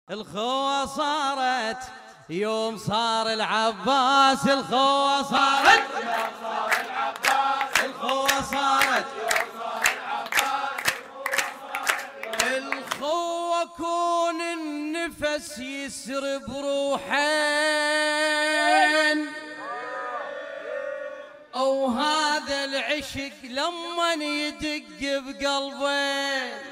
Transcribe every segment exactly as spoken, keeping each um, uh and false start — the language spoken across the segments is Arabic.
الخوة صارت يوم صار العباس، الخوة صارت يوم صار العباس، الخوة صارت يوم صار العباس، الخوة كون النفس يسرب روحين، او هذا العشق لما يدق بقلبين،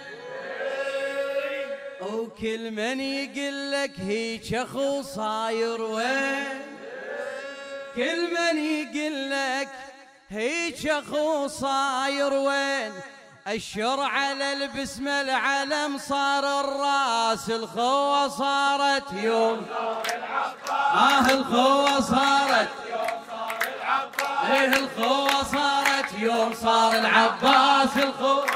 وكل من يقلك هيك اخو صاير وين، كل من يقلك هيك اخو صاير وين، اشر على البسم العلم صار الراس، الخوة صارت يوم صار العباس، اه الخوة صارت يوم صار العباس، ايه الخوة صارت يوم صار العباس، الخوة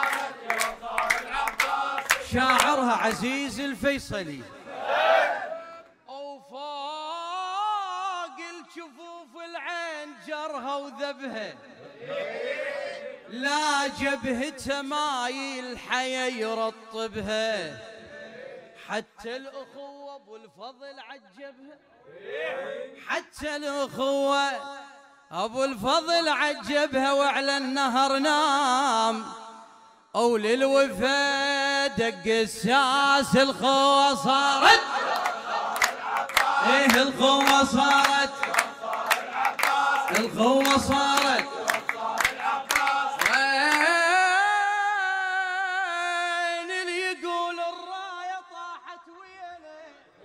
شاعرها عزيز الفيصلي. وفوق الجفوف العين جرها وذبها، لا جبهته مايل حيا يرطبها، حتى الأخوة أبو الفضل عجبها، حتى الأخوة أبو الفضل عجبها، وعلى النهر نام أو للوفا دق الساس، الخوة صارت ايه الخوة صارت الخوة صارت وين اللي يقول الراية طاحت وينه،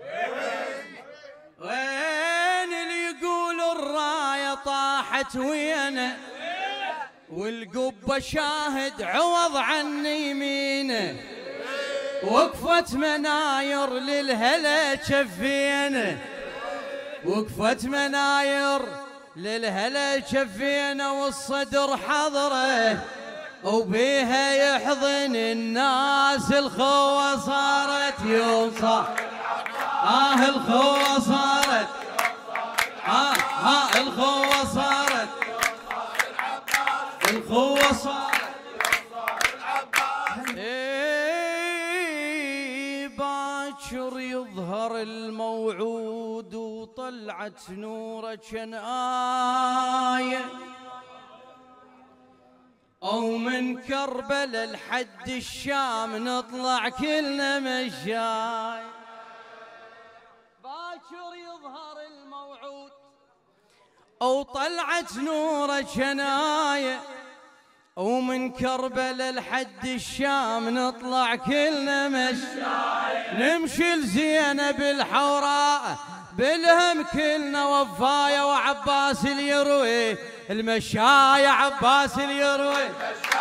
وين اللي يقول الراية طاحت وينه، والقبة شاهد عوض عن يمينه، وقفت مناير للهلا جفينه، وقفت مناير للهلا جفينه، والصدر حضره وبيها يحضن الناس، الخوة صارت يوم صار اه الخوة صارت اه ها الخوة صارت الخوة صارت ايه باكر يظهر الموعود، وطلعت نوره كان آية، او من كربلا لحد الشام نطلع كلنا مشاي، باكر يظهر الموعود او طلعت نوره كان آية، ومن كربلا لحد الشام نطلع كلنا مشاي، نمشي لزينب الحوراء بالهم كلنا وفاية، وعباس اللي يروي المشاية، عباس اللي يروي